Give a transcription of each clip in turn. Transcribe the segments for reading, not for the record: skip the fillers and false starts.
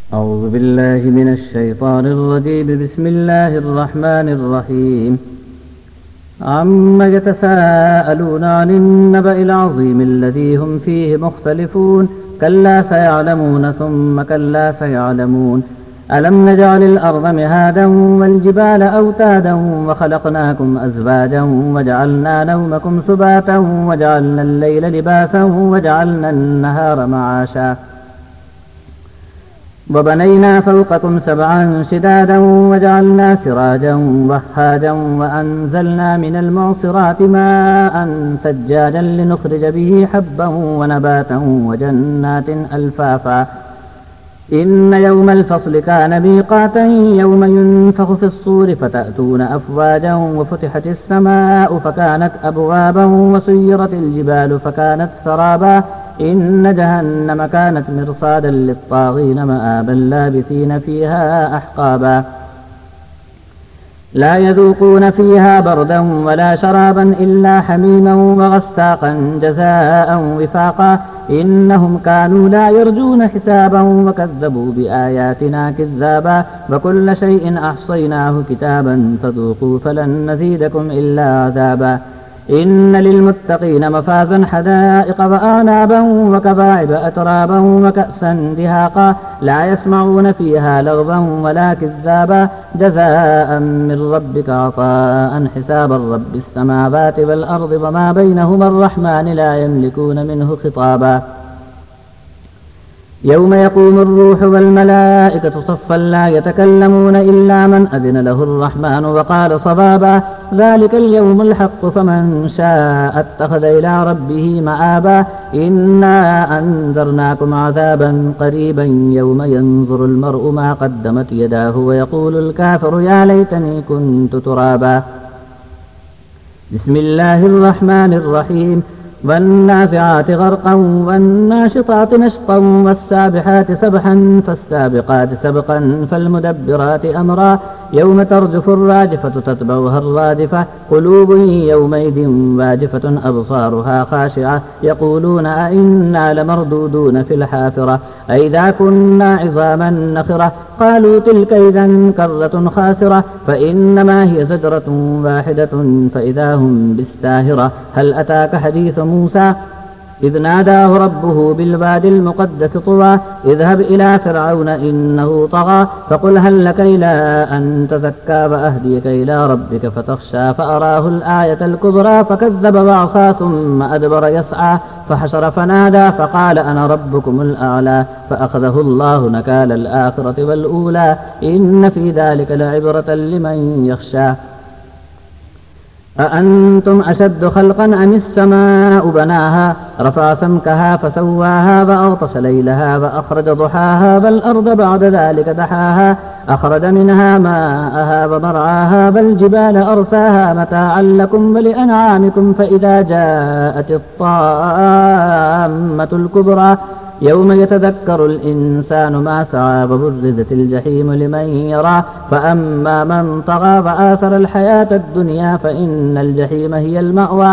أعوذ بالله من الشيطان الرجيم. بسم الله الرحمن الرحيم. عما يتساءلون عن النبأ العظيم الذي هم فيه مختلفون كلا سيعلمون ثم كلا سيعلمون. ألم نجعل الأرض مهادا والجبال أوتادا وخلقناكم أزواجا وجعلنا نومكم سباتا وجعلنا الليل لباسا وجعلنا النهار معاشا وبنينا فوقكم سبعا شدادا وجعلنا سراجا وهاجا وأنزلنا من المعصرات ماء ثجاجا لنخرج به حبا ونباتا وجنات ألفافا. إن يوم الفصل كان ميقاتا يوم ينفخ في الصور فتأتون أفواجا وفتحت السماء فكانت أبوابا وسيرت الجبال فكانت سرابا. إن جهنم كانت مرصادا للطاغين مآبا لابثين فيها أحقابا. لا يذوقون فيها بردا ولا شرابا إلا حميما وغساقا جزاء وفاقا. إنهم كانوا لا يرجون حسابا وكذبوا بآياتنا كذابا. وكل شيء أحصيناه كتابا فذوقوا فلن نزيدكم إلا عذابا. إن للمتقين مفازا حدائق وأعنابا وكواعب أترابا وكأسا دهاقا. لا يسمعون فيها لغوا ولا كذابا. جزاء من ربك عطاء حسابا. رب السماوات والأرض وما بينهما الرحمن لا يملكون منه خطابا. يوم يقوم الروح والملائكة صفا لا يتكلمون إلا من أذن له الرحمن وقال صوابا. ذلك اليوم الحق فمن شاء اتخذ إلى ربه مآبا. إنا أنذرناكم عذابا قريبا يوم ينظر المرء ما قدمت يداه ويقول الكافر يا ليتني كنت ترابا. بسم الله الرحمن الرحيم. والنازعات غرقا والناشطات نشطا والسابحات سبحا فالسابقات سبقا فالمدبرات أمرا. يوم ترجف الراجفة تتبعها الرادفة. قلوب يومئذ واجفة أبصارها خاشعة يقولون أئنا لمردودون في الحافرة أئذا كنا عظاما نخرة. قالوا تلك إذا كرة خاسرة فإنما هي زجرة واحدة فإذا هم بالساهرة. هل أتاك حديث موسى إذ ناداه ربه بالوادي المقدس طوى اذهب إلى فرعون إنه طغى فقل هل لك إلى أن تزكى وأهديك إلى ربك فتخشى. فأراه الآية الكبرى فكذب وعصى ثم أدبر يسعى فحشر فنادى فقال أنا ربكم الأعلى. فأخذه الله نكال الآخرة والأولى. إن في ذلك لعبرة لمن يخشى. أأنتم أشد خلقا أم السماء بناها رفع سمكها فسواها وأغطش ليلها وأخرج ضحاها والأرض بعد ذلك دحاها أخرج منها ماءها ومرعاها والجبال أرساها متاعا لكم ولأنعامكم. فإذا جاءت الطامة الكبرى يوم يتذكر الإنسان ما سعى وبرزت الجحيم لمن يرى. فأما من طغى وآثر الحياة الدنيا فإن الجحيم هي المأوى.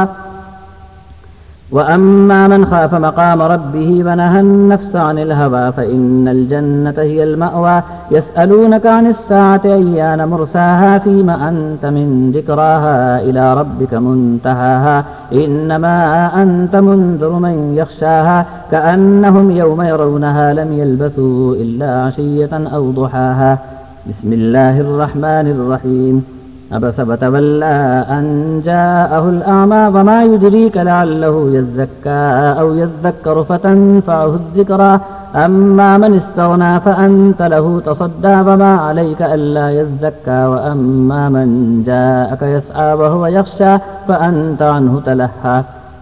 وأما من خاف مقام ربه ونهى النفس عن الهوى فإن الجنة هي المأوى. يسألونك عن الساعة أيان مرساها فيما أنت من ذكراها إلى ربك منتهاها. إنما أنت منذر من يخشاها كأنهم يوم يرونها لم يلبثوا إلا عشية أو ضحاها. بسم الله الرحمن الرحيم. عبس وتولى أن جاءه الأعمى وما يدريك لعله يزكى أو يذكر فتنفعه الذكرى. أما من استغنى فأنت له تصدى وما عليك ألا يزكى. وأما من جاءك يسعى وهو يخشى فأنت عنه تلهى.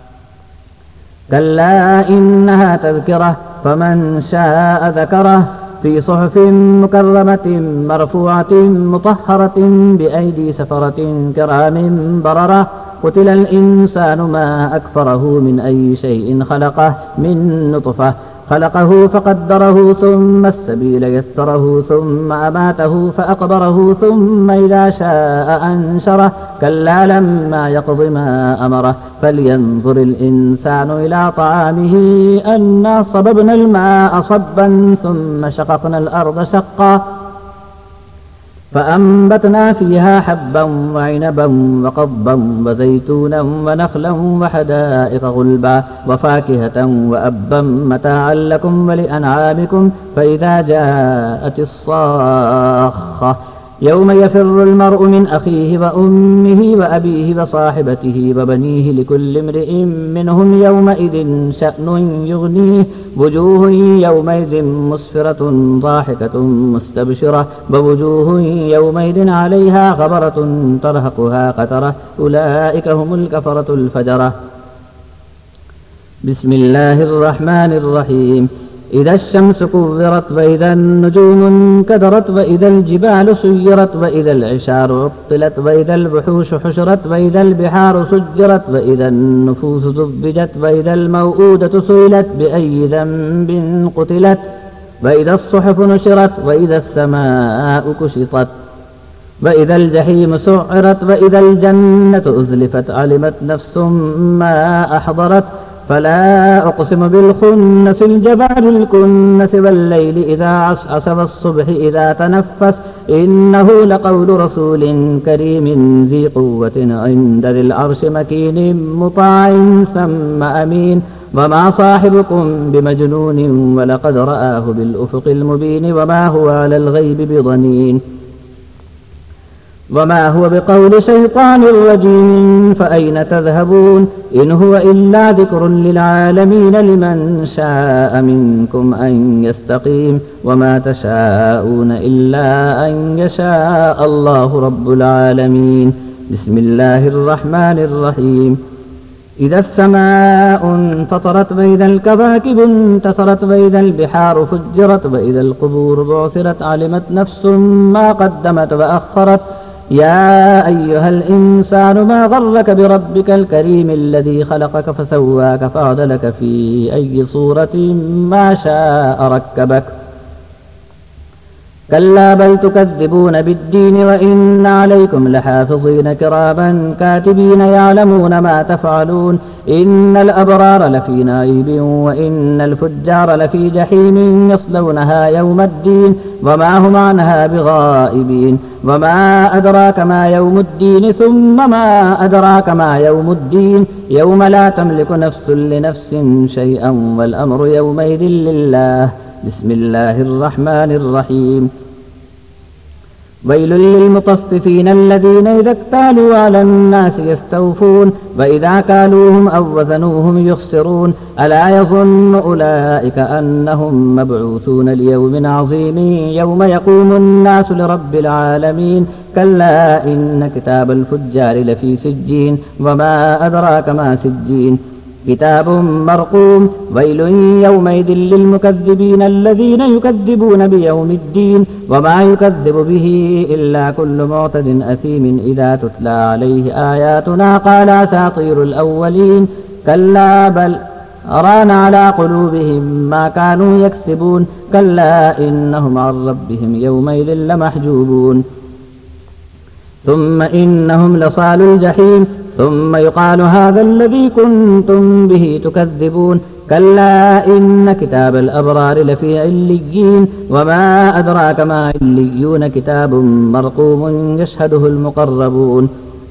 كلا إنها تذكرة فمن شاء ذكره في صحف مكرمة مرفوعة مطهرة بأيدي سفرة كرام بررة. قتل الإنسان ما أكفره من أي شيء خلقه من نطفة خلقه فقدره ثم السبيل يسره ثم أماته فأقبره ثم إذا شاء أنشره كلا لما يقض ما أمره فلينظر الإنسان إلى طعامه أنا صببنا الماء صبا ثم شققنا الأرض شقا فأنبتنا فيها حبا وعنبا وقضبا وزيتونا ونخلا وحدائق غلبا وفاكهة وأبا متاعا لكم ولأنعامكم فإذا جاءت الصاخة يوم يفر المرء من أخيه وأمه وأبيه وصاحبته وبنيه لكل امرئ منهم يومئذ شأن يغنيه وجوه يومئذ مسفرة ضاحكة مستبشرة ووجوه يومئذ عليها غبرة ترهقها قترة أولئك هم الكفرة الفجرة. بسم الله الرحمن الرحيم. إذا الشمس كورت وإذا النجوم انكدرت وإذا الجبال سيرت وإذا العشار عطلت وإذا الوحوش حشرت وإذا البحار سجرت وإذا النفوس زوجت وإذا الموءودة سئلت بأي ذنب قتلت وإذا الصحف نشرت وإذا السماء كشطت وإذا الجحيم سعرت وإذا الجنة أزلفت علمت نفس ما أحضرت فلا أقسم بالخنس الجبار الكنس والليل إذا عسعس والصبح إذا تنفس إنه لقول رسول كريم ذي قوة عند ذي العرش مكين مطاع ثم أمين وما صاحبكم بمجنون ولقد رآه بالأفق المبين وما هو على الغيب بضنين وما هو بقول شيطان رجيم فأين تذهبون إن هو إلا ذكر للعالمين لمن شاء منكم أن يستقيم وما تشاءون إلا أن يشاء الله رب العالمين. بسم الله الرحمن الرحيم. إذا السماء انفطرت وإذا الكواكب انتثرت وإذا البحار فجرت وإذا القبور بعثرت علمت نفس ما قدمت وأخرت يا أيها الإنسان ما غرك بربك الكريم الذي خلقك فسواك فعدلك في أي صورة ما شاء ركبك كلا بل تكذبون بالدين وإن عليكم لحافظين كراما كاتبين يعلمون ما تفعلون إن الأبرار لفي نعيم وإن الفجار لفي جحيم يصلونها يوم الدين وما هم عنها بغائبين وما أدراك ما يوم الدين ثم ما أدراك ما يوم الدين يوم لا تملك نفس لنفس شيئا والأمر يومئذ لله. بسم الله الرحمن الرحيم. ويل للمطففين الذين إذا اكتالوا على الناس يستوفون وإذا كالوهم أو وزنوهم يخسرون ألا يظن أولئك أنهم مبعوثون ليوم عظيم يوم يقوم الناس لرب العالمين كلا إن كتاب الفجار لفي سجين وما أدراك ما سجين كتاب مرقوم ويل يومئذ للمكذبين الذين يكذبون بيوم الدين وما يكذب به إلا كل معتد أثيم إذا تتلى عليه آياتنا قال أساطير الأولين كلا بل ران على قلوبهم ما كانوا يكسبون كلا إنهم عن ربهم يومئذ لمحجوبون ثم إنهم لصال الجحيم ثم يقال هذا الذي كنتم به تكذبون كلا إن كتاب الأبرار لفي عليين وما أدراك ما عليون كتاب مرقوم يشهده المقربون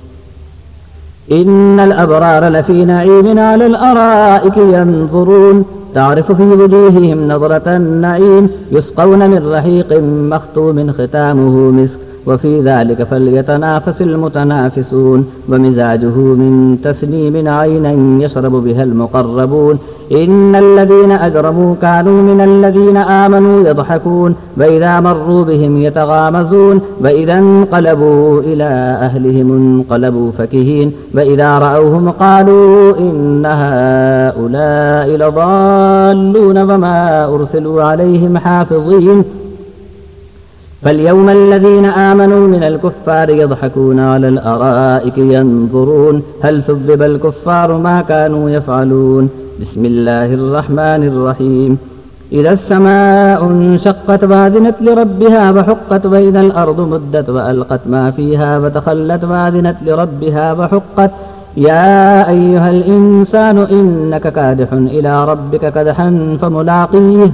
إن الأبرار لفي نعيم على الأرائك ينظرون تعرف في وجوههم نظرة النعيم يسقون من رحيق مختوم ختامه مسك وفي ذلك فليتنافس المتنافسون ومزاجه من تسنيم عينا يشرب بها المقربون إن الذين أجرموا كانوا من الذين آمنوا يضحكون وإذا مروا بهم يتغامزون وإذا انقلبوا إلى أهلهم انقلبوا فكهين وإذا رأوهم قالوا إن هؤلاء لضالون وما أرسلوا عليهم حافظين فاليوم الذين آمنوا من الكفار يضحكون على الأرائك ينظرون هل ثبب الكفار ما كانوا يفعلون. بسم الله الرحمن الرحيم. إذا السماء انشقت وأذنت لربها وحقت وإذا الأرض مدت وألقت ما فيها وتخلت وأذنت لربها وحقت يا أيها الإنسان إنك كادح إلى ربك كدحا فملاقيه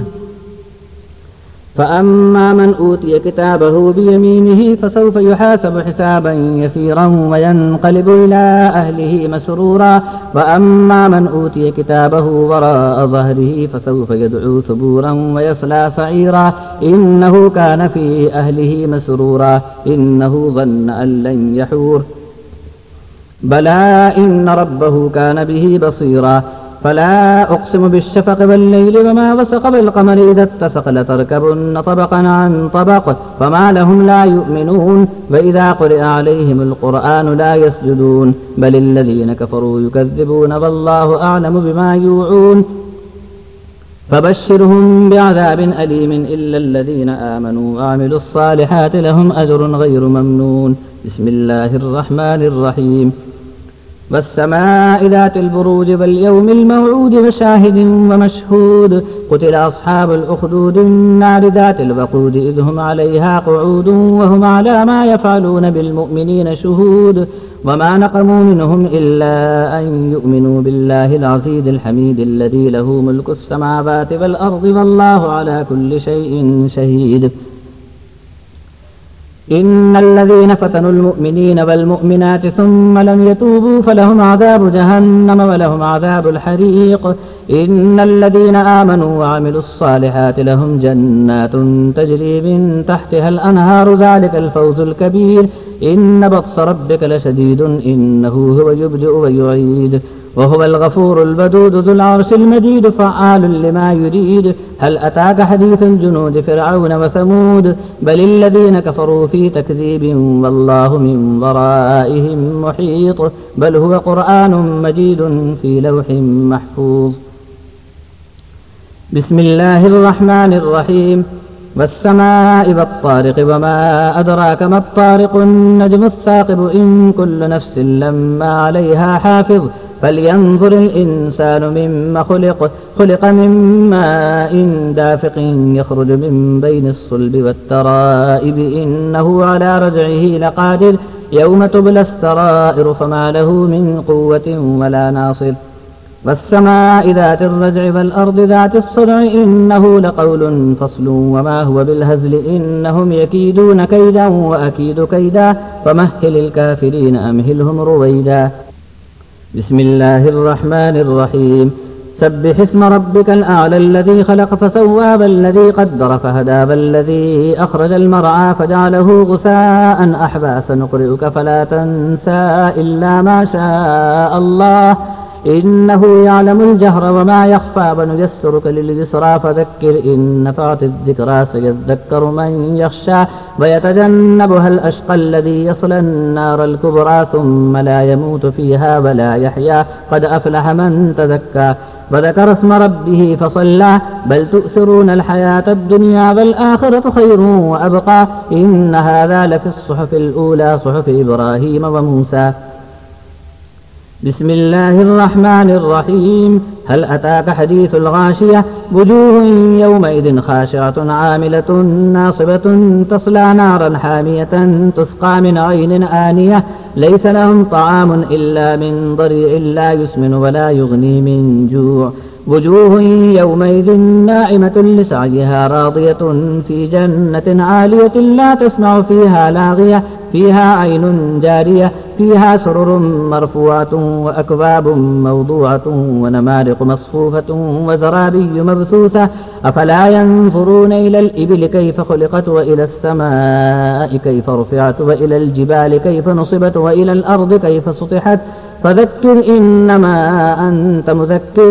فأما من أوتي كتابه بيمينه فسوف يحاسب حسابا يسيرا وينقلب إلى أهله مسرورا وأما من أوتي كتابه وراء ظهره فسوف يدعو ثبورا ويصلى سعيرا إنه كان في أهله مسرورا إنه ظن أن لن يحور بلى إن ربه كان به بصيرا فلا أقسم بالشفق والليل وما وسق بالقمر إذا اتسق لتركبن طبقا عن طبق فما لهم لا يؤمنون وإذا قرئ عليهم القرآن لا يسجدون بل الذين كفروا يكذبون والله أعلم بما يوعون فبشرهم بعذاب أليم إلا الذين آمنوا وعملوا الصالحات لهم أجر غير ممنون بسم الله الرحمن الرحيم والسماء ذات البروج واليوم الموعود وشاهد ومشهود قتل أصحاب الأخدود النار ذات الوقود إذ هم عليها قعود وهم على ما يفعلون بالمؤمنين شهود وما نقموا منهم إلا أن يؤمنوا بالله العزيز الحميد الذي له ملك السماوات والأرض والله على كل شيء شهيد إن الذين فتنوا المؤمنين والمؤمنات ثم لم يتوبوا فلهم عذاب جهنم ولهم عذاب الحريق إن الذين آمنوا وعملوا الصالحات لهم جنات تجري من تحتها الأنهار ذلك الفوز الكبير إن بطش ربك لشديد إنه هو يبدئ ويعيد وهو الغفور الودود ذو العرش المجيد فعال لما يريد هل أتاك حديث الجنود فرعون وثمود بل الذين كفروا في تكذيب والله من ورائهم محيط بل هو قرآن مجيد في لوح محفوظ بسم الله الرحمن الرحيم والسماء والطارق وما أدراك ما الطارق النجم الثاقب إن كل نفس لما عليها حافظ فلينظر الإنسان مما خلق من ماء دافق يخرج من بين الصلب والترائب إنه على رجعه لقادر يوم تبلى السرائر فما له من قوة ولا ناصر والسماء ذات الرجع والأرض ذات الصدع إنه لقول فصل وما هو بالهزل إنهم يكيدون كيدا وأكيد كيدا فمهل الكافرين أمهلهم رويدا بسم الله الرحمن الرحيم سبح اسم ربك الأعلى الذي خلق فسوى والذي قدر فهدى والذي أخرج المرعى فجعله غثاء أحوى سنقرئك فلا تنسى إلا ما شاء الله إنه يعلم الجهر وما يخفى ونيسرك لليسرى فذكر إن نفعت الذكرى سيذكر من يخشى ويتجنبها الأشقى الذي يصلى النار الكبرى ثم لا يموت فيها ولا يحيا قد أفلح من تزكى وذكر اسم ربه فصلى بل تؤثرون الحياة الدنيا والآخرة خير وأبقى إن هذا لفي الصحف الأولى صحف إبراهيم وموسى بسم الله الرحمن الرحيم هل أتاك حديث الغاشية وجوه يومئذ خاشعة عاملة ناصبة تصلى نارا حامية تسقى من عين آنية ليس لهم طعام إلا من ضريع لا يسمن ولا يغني من جوع وجوه يومئذ ناعمة لسعيها راضية في جنة عالية لا تسمع فيها لاغية فيها عين جارية فيها سرر مرفوعة وأكواب موضوعة ونمارق مصفوفة وزرابي مبثوثة أفلا ينظرون إلى الإبل كيف خلقت وإلى السماء كيف رفعت وإلى الجبال كيف نصبت وإلى الأرض كيف سطحت فذكر إنما أنت مذكر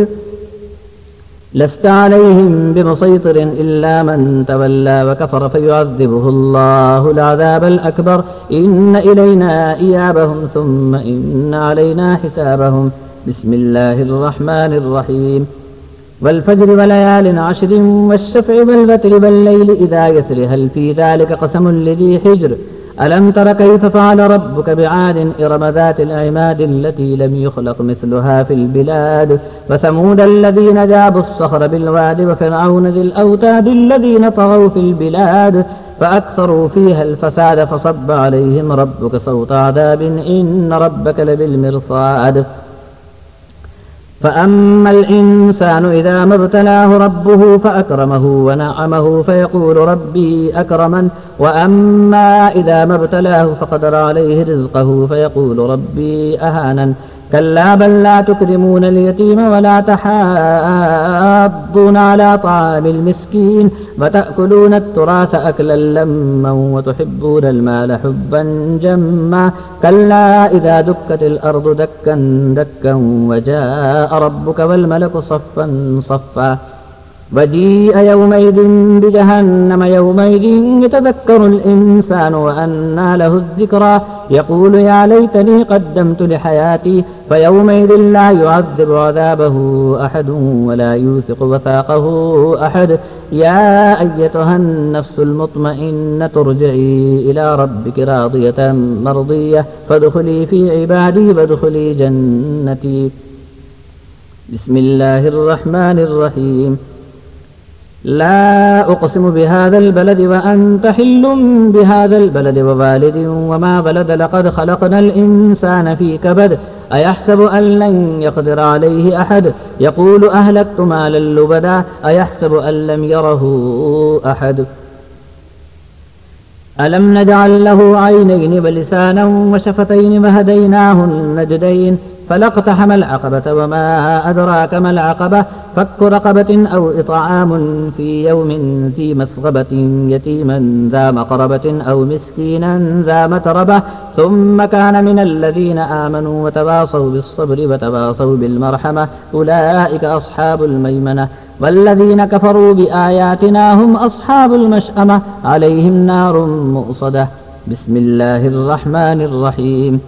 لست عليهم بمسيطر إلا من تولى وكفر فيعذبه الله العذاب الأكبر إن إلينا إيابهم ثم إن علينا حسابهم بسم الله الرحمن الرحيم والفجر وليال عشر والشفع والوتر والليل إذا يسر هل في ذلك قسم لذي حجر ألم تر كيف فعل ربك بعاد إرم ذات العماد التي لم يخلق مثلها في البلاد وثمود الذين جابوا الصخر بالواد وفرعون ذي الأوتاد الذين طغوا في البلاد فأكثروا فيها الفساد فصب عليهم ربك صوت عذاب إن ربك لبالمرصاد فأما الإنسان إذا ما ابتلاه ربه فأكرمه ونعمه فيقول ربي أكرمن وأما إذا ما ابتلاه فقدر عليه رزقه فيقول ربي أهانن كلا بل لا تكرمون اليتيم ولا تحاضون على طعام المسكين وتأكلون التراث أكلا لما وتحبون المال حبا جما كلا إذا دكت الأرض دكا دكا وجاء ربك والملك صفا صفا وجيء يومئذ بجهنم يومئذ يتذكر الإنسان وأنى له الذكرى يقول يا ليتني قدمت لحياتي فيومئذ لا يعذب عذابه أحد ولا يوثق وثاقه أحد يا أيتها النفس المطمئنة ارجعي إلى ربك راضية مرضية فادخلي في عبادي وادخلي جنتي بسم الله الرحمن الرحيم لا أقسم بهذا البلد وأنت حل بهذا البلد ووالد وما بلد لقد خلقنا الإنسان في كبد أيحسب أن لن يقدر عليه أحد يقول أهلكت مالا لبدا أيحسب أن لم يره أحد ألم نجعل له عينين ولسانا وشفتين وهديناه النجدين فلاقتحم العقبة وما أدراك ما العقبة فك رقبة أو إطعام في يوم ذي مسغبة يتيما ذا مقربة أو مسكينا ذا متربة ثم كان من الذين آمنوا وتواصوا بالصبر وتواصوا بالمرحمة أولئك أصحاب الميمنة والذين كفروا بآياتنا هم أصحاب المشأمة عليهم نار مؤصدة بسم الله الرحمن الرحيم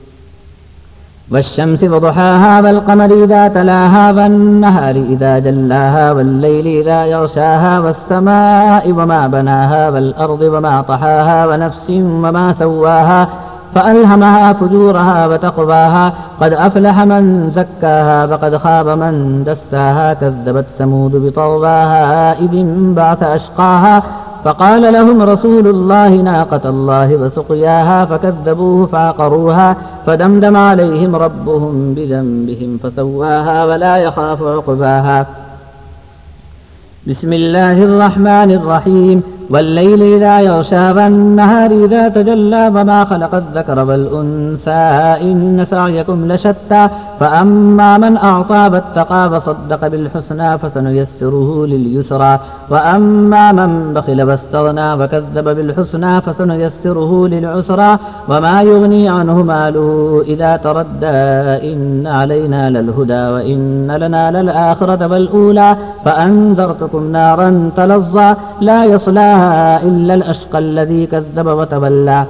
والشمس وضحاها والقمر إذا تلاها والنهار إذا جلاها والليل إذا يغشاها والسماء وما بناها والأرض وما طحاها ونفس وما سواها فألهمها فجورها وتقواها قد أفلح من زكاها وقد خاب من دساها كذبت ثمود بطغواها إذ انبعث أشقاها فقال لهم رسول الله ناقة الله وسقياها فكذبوه فعقروها فدمدم عليهم ربهم بذنبهم فسواها ولا يخاف عقباها بسم الله الرحمن الرحيم والليل إذا يغشى والنهار إذا تجلى وما خلق الذكر والأنثى إن سعيكم لشتى فأما من أعطى واتقى وصدق بالحسنى فسنيسره لليسرى وأما من بخل واستغنى وكذب بالحسنى فسنيسره للعسرى وما يغني عنه ماله إذا تردى إن علينا للهدى وإن لنا للآخرة والأولى فأنذرتكم نارا تلظى لا يصلاها إلا الأشقى الذي كذب وتولى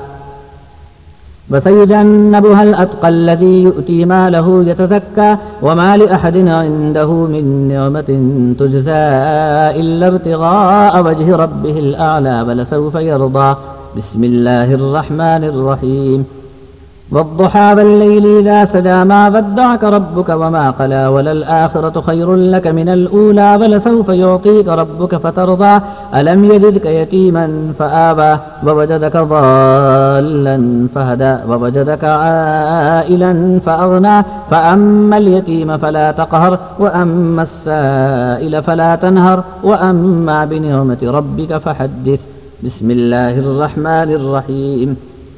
وسيجنبها الأتقى الذي يؤتي ماله يتزكى وما لأحد عنده من نعمة تجزى إلا ابتغاء وجه ربه الأعلى ولسوف يرضى بسم الله الرحمن الرحيم والضحى والليل إذا سجى ما ودعك ربك وما قلى وللآخرة خير لك من الأولى ولسوف يعطيك ربك فترضى ألم يجدك يتيما فآوى ووجدك ضالا فهدى ووجدك عائلا فأغنى فأما اليتيم فلا تقهر وأما السائل فلا تنهر وأما بنعمة ربك فحدث بسم الله الرحمن الرحيم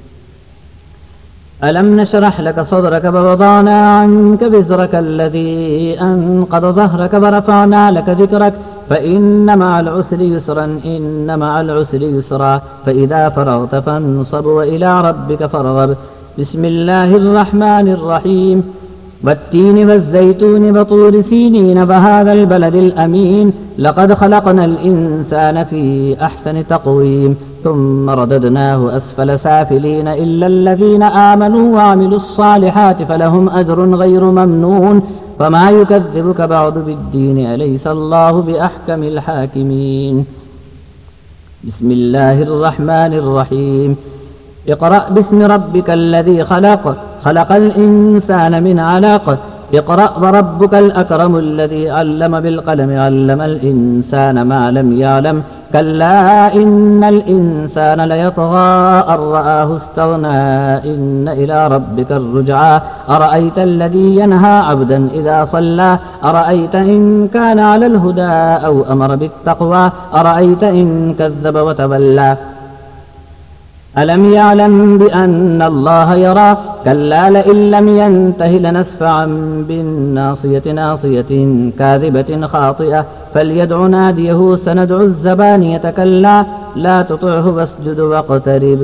ألم نشرح لك صدرك ووضعنا عنك وزرك الذي أنقض ظهرك ورفعنا لك ذكرك فإن مع العسر يسرا إن مع العسر يسرا فإذا فرغت فانصب وإلى ربك فارغب بسم الله الرحمن الرحيم والتين والزيتون وطور سينين وهذا البلد الأمين لقد خلقنا الإنسان في أحسن تقويم ثم رددناه أسفل سافلين إلا الذين آمنوا وعملوا الصالحات فلهم أجر غير ممنون فما يكذبك بعد بالدين أليس الله بأحكم الحاكمين بسم الله الرحمن الرحيم اقرأ باسم ربك الذي خلق خلق الإنسان من علق اقرأ وربك الأكرم الذي علم بالقلم علم الإنسان ما لم يعلم كلا إن الإنسان ليطغى أن رآه استغنى إن إلى ربك الرجعى أرأيت الذي ينهى عبدا إذا صلى أرأيت إن كان على الهدى أو أمر بالتقوى أرأيت إن كذب وتولى ألم يعلم بأن الله يرى كلا لئن لم ينته لنسفعا بالناصية ناصية كاذبة خاطئة فليدع ناديه سندع الزبانية كلا لا تطعه واسجد واقترب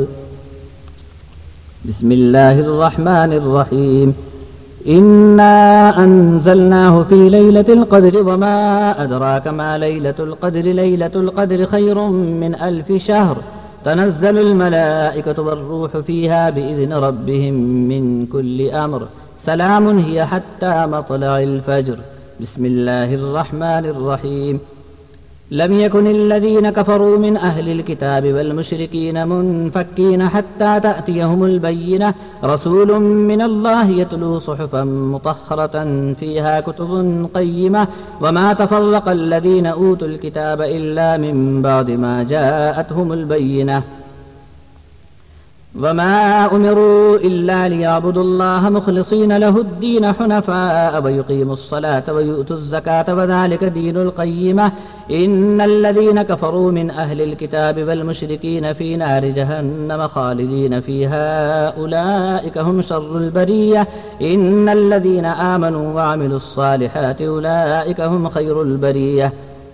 بسم الله الرحمن الرحيم إنا أنزلناه في ليلة القدر وما أدراك ما ليلة القدر ليلة القدر خير من 1000 شهر تنزل الملائكة والروح فيها بإذن ربهم من كل أمر سلام هي حتى مطلع الفجر بسم الله الرحمن الرحيم لم يكن الذين كفروا من أهل الكتاب والمشركين منفكين حتى تأتيهم البينة رسول من الله يتلو صحفا مطهرة فيها كتب قيمة وما تفرق الذين أوتوا الكتاب إلا من بعد ما جاءتهم البينة وما أمروا إلا ليعبدوا الله مخلصين له الدين حنفاء ويقيموا الصلاة ويؤتوا الزكاة وذلك دين القيمة إن الذين كفروا من أهل الكتاب والمشركين في نار جهنم خالدين فيها أولئك هم شر البرية إن الذين آمنوا وعملوا الصالحات أولئك هم خير البرية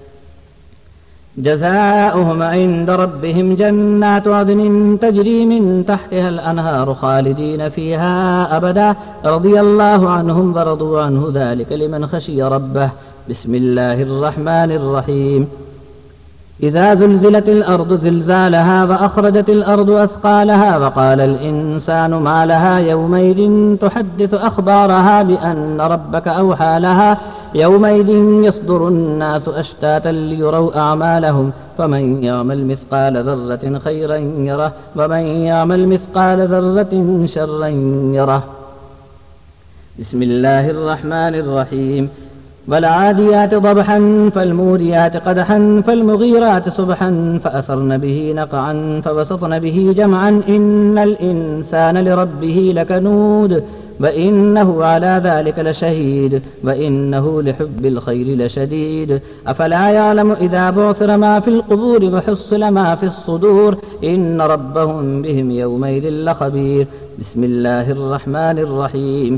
جزاؤهم عند ربهم جنات عدن تجري من تحتها الأنهار خالدين فيها أبدا رضي الله عنهم ورضوا عنه ذلك لمن خشي ربه بسم الله الرحمن الرحيم إذا زلزلت الأرض زلزالها وأخرجت الأرض أثقالها وقال الإنسان ما لها يومئذ تحدث أخبارها بأن ربك أوحى لها يومئذ يصدر الناس أشتاتا ليروا أعمالهم فمن يعمل مثقال ذرة خيرا يره ومن يعمل مثقال ذرة شرا يره بسم الله الرحمن الرحيم والعاديات ضبحا فالموريات قدحا فالمغيرات صبحا فأثرن به نقعا فوسطن به جمعا إن الإنسان لربه لكنود وإنه على ذلك لشهيد وإنه لحب الخير لشديد أفلا يعلم إذا بعثر ما في القبور وحصل ما في الصدور إن ربهم بهم يومئذ لخبير بسم الله الرحمن الرحيم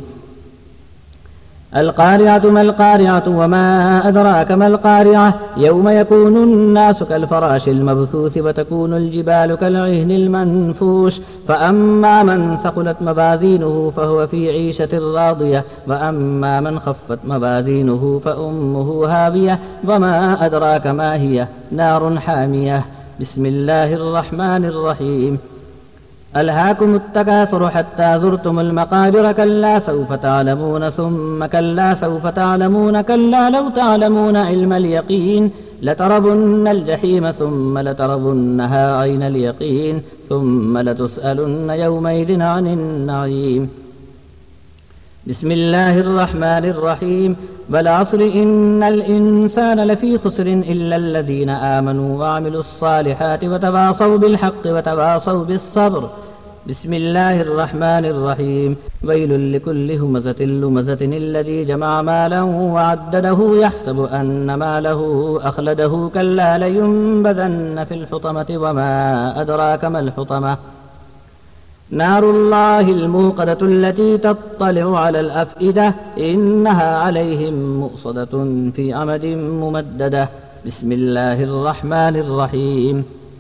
القارعة ما القارعة وما أدراك ما القارعة يوم يكون الناس كالفراش المبثوث وتكون الجبال كالعهن المنفوش فأما من ثقلت موازينه فهو في عيشة راضية وأما من خفت موازينه فأمه هاوية وما أدراك ما هي نار حامية بسم الله الرحمن الرحيم ألهاكم التكاثر حتى زرتم المقابر كلا سوف تعلمون ثم كلا سوف تعلمون كلا لو تعلمون علم اليقين لترون الجحيم ثم لترونها عين اليقين ثم لتسألن يومئذ عن النعيم بسم الله الرحمن الرحيم والعصر إن الإنسان لفي خسر إلا الذين آمنوا وعملوا الصالحات وتواصوا بالحق وتواصوا بالصبر بسم الله الرحمن الرحيم ويل لكل همزة لمزة الذي جمع مالا وعدده يحسب أن ماله أخلده كلا لينبذن في الحطمة وما أدراك ما الحطمة نار الله الموقدة التي تطلع على الأفئدة إنها عليهم مؤصدة في عمد ممددة بسم الله الرحمن الرحيم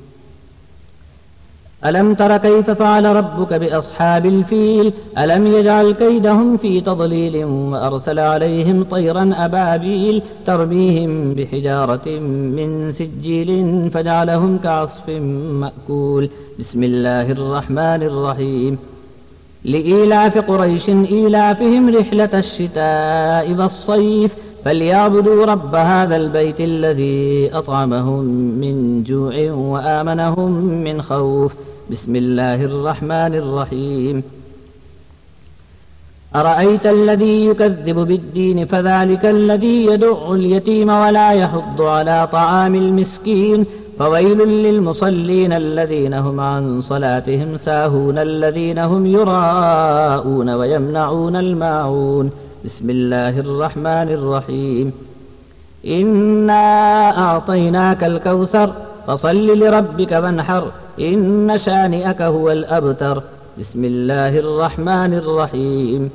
ألم تر كيف فعل ربك بأصحاب الفيل ألم يجعل كيدهم في تضليل وأرسل عليهم طيرا أبابيل ترميهم بحجارة من سجيل فجعلهم كعصف مأكول بسم الله الرحمن الرحيم لإيلاف قريش إيلافهم رحلة الشتاء والصيف فليعبدوا رب هذا البيت الذي أطعمهم من جوع وآمنهم من خوف بسم الله الرحمن الرحيم أرأيت الذي يكذب بالدين فذلك الذي يدع اليتيم ولا يحض على طعام المسكين فويل للمصلين الذين هم عن صلاتهم ساهون الذين هم يراءون ويمنعون الماعون بسم الله الرحمن الرحيم إنا أعطيناك الكوثر فصل لربك وانحر إن شانئك هو الأبتر بسم الله الرحمن الرحيم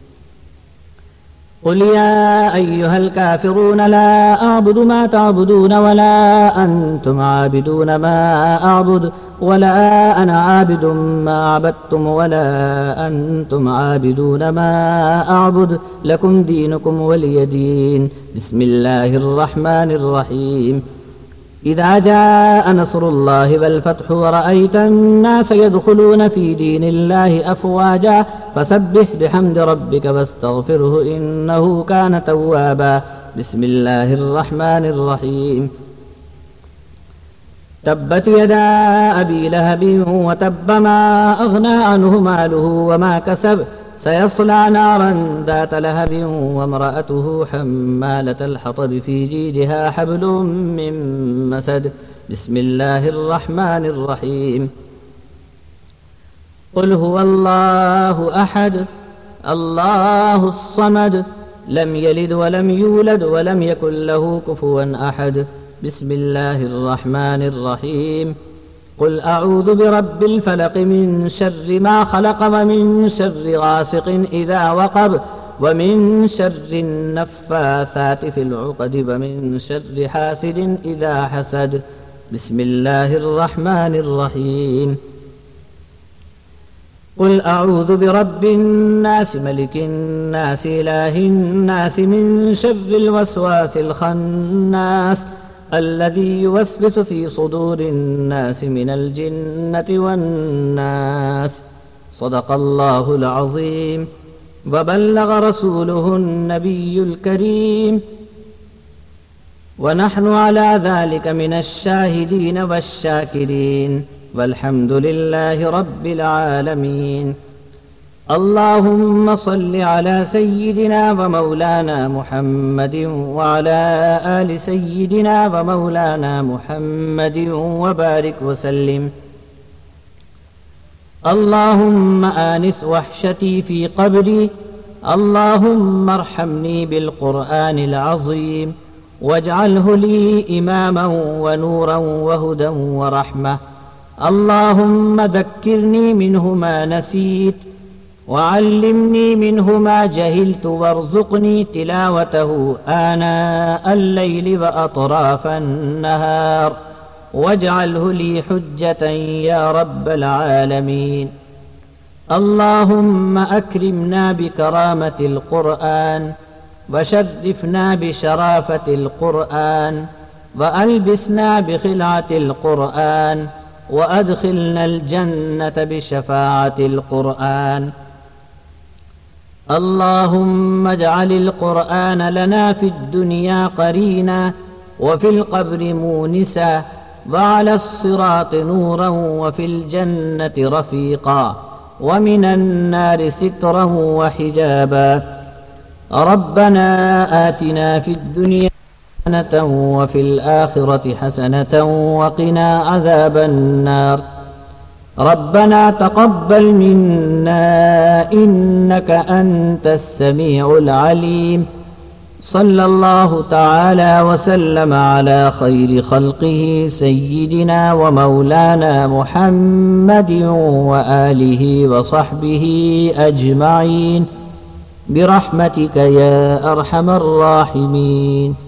قل يا أيها الكافرون لا أعبد ما تعبدون ولا أنتم عابدون ما أعبد ولا أنا عابد ما عبدتم ولا أنتم عابدون ما أعبد لكم دينكم ولي دين بسم الله الرحمن الرحيم إذا جاء نصر الله والفتح ورأيت الناس يدخلون في دين الله أفواجا فسبح بحمد ربك واستغفره إنه كان توابا بسم الله الرحمن الرحيم تبت يدا أبي لهب وتب ما أغنى عنه ماله وما كسب سيصلى نارا ذات لهب وامرأته حمالة الحطب في جيدها حبل من مسد بسم الله الرحمن الرحيم قل هو الله أحد الله الصمد لم يلد ولم يولد ولم يكن له كفوا أحد بسم الله الرحمن الرحيم قل أعوذ برب الفلق من شر ما خلق ومن شر غاسق إذا وقب ومن شر النفاثات في العقد ومن شر حاسد إذا حسد بسم الله الرحمن الرحيم قل أعوذ برب الناس ملك الناس إله الناس من شر الوسواس الخناس الذي يوسوس في صدور الناس من الجنة والناس صدق الله العظيم وبلغ رسوله النبي الكريم ونحن على ذلك من الشاهدين والشاكرين والحمد لله رب العالمين اللهم صل على سيدنا ومولانا محمد وعلى آل سيدنا ومولانا محمد وبارك وسلم اللهم آنس وحشتي في قبري اللهم ارحمني بالقرآن العظيم واجعله لي إماما ونورا وهدى ورحمة اللهم ذكرني منه ما نسيت وعلمني منه ما جهلت وارزقني تلاوته آناء الليل وأطراف النهار واجعله لي حجة يا رب العالمين اللهم أكرمنا بكرامة القرآن وشرفنا بشرافة القرآن وألبسنا بخلعة القرآن وأدخلنا الجنة بشفاعة القرآن اللهم اجعل القرآن لنا في الدنيا قرينا وفي القبر مونسا وعلى الصراط نورا وفي الجنة رفيقا ومن النار سترا وحجابا ربنا آتنا في الدنيا حسنة وفي الآخرة حسنة وقنا عذاب النار ربنا تقبل منا إنك أنت السميع العليم صلى الله تعالى وسلم على خير خلقه سيدنا ومولانا محمد وآله وصحبه أجمعين برحمتك يا أرحم الراحمين